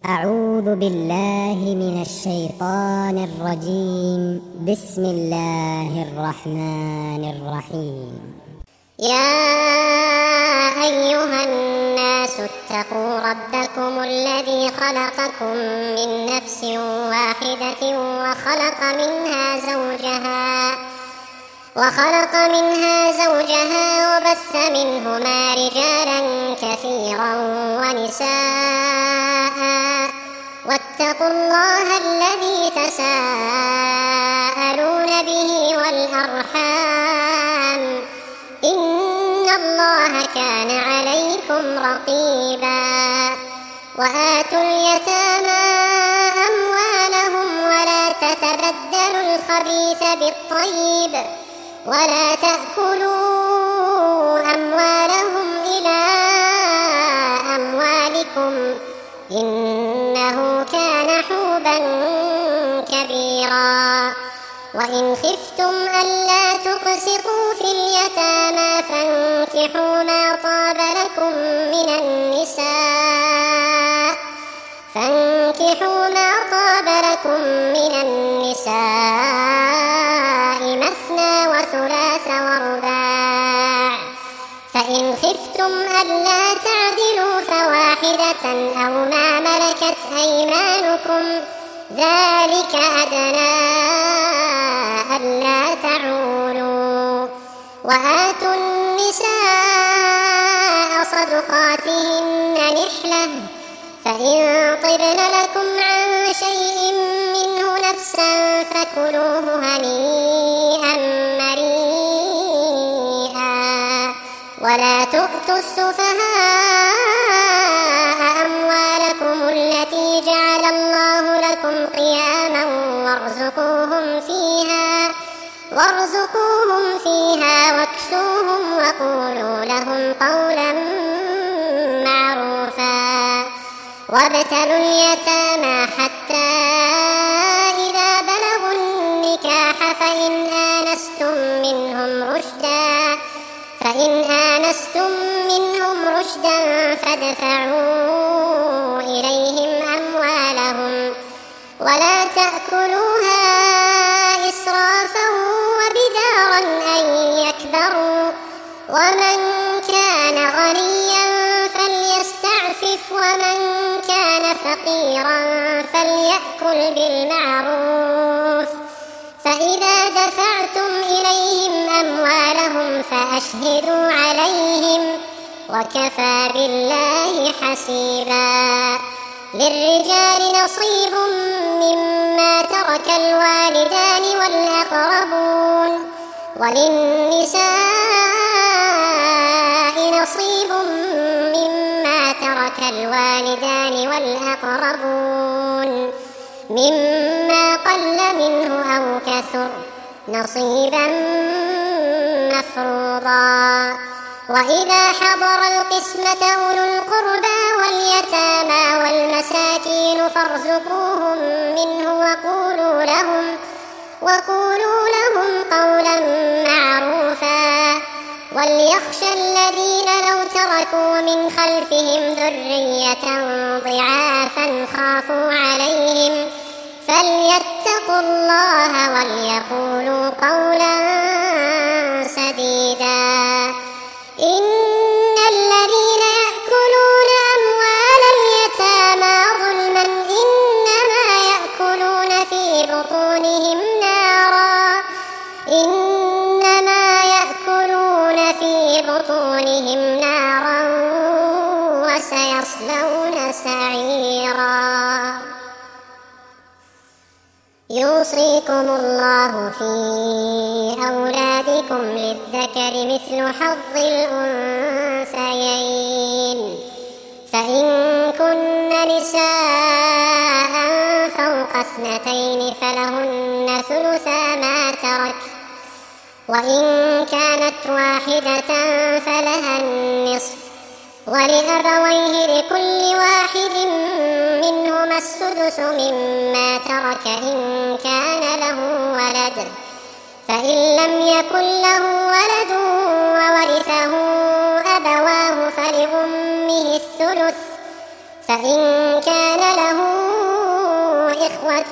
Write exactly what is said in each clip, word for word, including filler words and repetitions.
أعوذ بالله من الشيطان الرجيم. بسم الله الرحمن الرحيم. يا أيها الناس اتقوا ربكم الذي خلقكم من نفس واحدة وخلق منها زوجها وخلق منها زوجها وبث منهما رجالا كثيرا ونساء واتقوا الله الذي تساءلون به والأرحام إن الله كان عليكم رقيبا. وآتوا اليتامى أموالهم ولا تتبدلوا الخبيث بالطيب ولا تأكلوا أموالهم إلى أموالكم إنه كان حوبا كبيرا. وإن خفتم ألا تقسطوا في اليتامى فانكحوا ما طاب لكم من النساء فانكحوا ما طاب لكم من النساء مثنى وثلاث ورباع. فإن خفتم ألا تعدلوا فواحدة أو ما ملكت أيمانكم ذلك أدنى ألا تعولوا. وآتوا النساء صدقاتهن نحلة فإن طبن لكم عن شيء منه نفسا فكلوه هنيئا مريئا. ولا تؤتوا السفهاء أموالكم التي جعل الله لكم قياما وارزقوهم فيها وارزقوهم فيها واكسوهم وقولوا لهم قولا معروفا. وابتلوا اليتامى حتى إذا بلغوا النكاح فإن آنستم منهم رشدا فإن آنستم منهم رشدا فادفعوا إليهم أموالهم ولا تأكلوها إسرافا وبدارا أن يكبروا. ومن كان غنيا فليستعفف ومن كان فقيرا فليأكل بالمعروف. فإذا دفعتم إليهم أموالهم فأشهدوا عليهم وكفى بالله حسيبا. للرجال نصيب مما ترك الوالدان والأقربون وللنساء نصيب مما ترك الوالدان والأقربون مما قل منه أو كثر نصيبا مفروضا. وإذا حضر القسمة أولو القربى واليتامى والمساكين فارزقوهم منه وقولوا لهم, وقولوا لهم قولا معروفا. وليخشى الذين لو تركوا من خلفهم ذرية ضعافا خافوا عليهم فليتقوا الله وليقولوا قولا سديدا. إن الذين يأكلون أموال اليتامى ظلما إنما يأكلون في بطونهم نارا إنما يأكلون في بطونهم نارا وسيصلون سعيرا. يوصيكم الله في أولادكم للذكر مثل حظ الأنثيين. فإن كن نساء فوق اثنتين فلهن ثلثا ما ترك وإن كانت واحدة فلها النصف ولأبويه لكل واحد منهما السدس مما ترك إن كان له ولد. فإن لم يكن له ولد وورثه أبواه فلأمه الثلث فإن كان له فريضة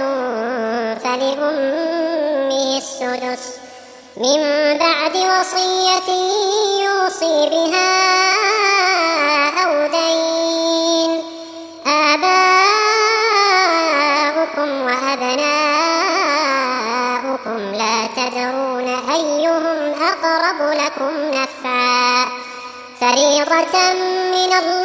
فلأمه السدس من بعد وصية يوصي بها أو دين. آباؤكم وأبناؤكم لا تدرون أيهم أقرب لكم نفعا فريضة من الله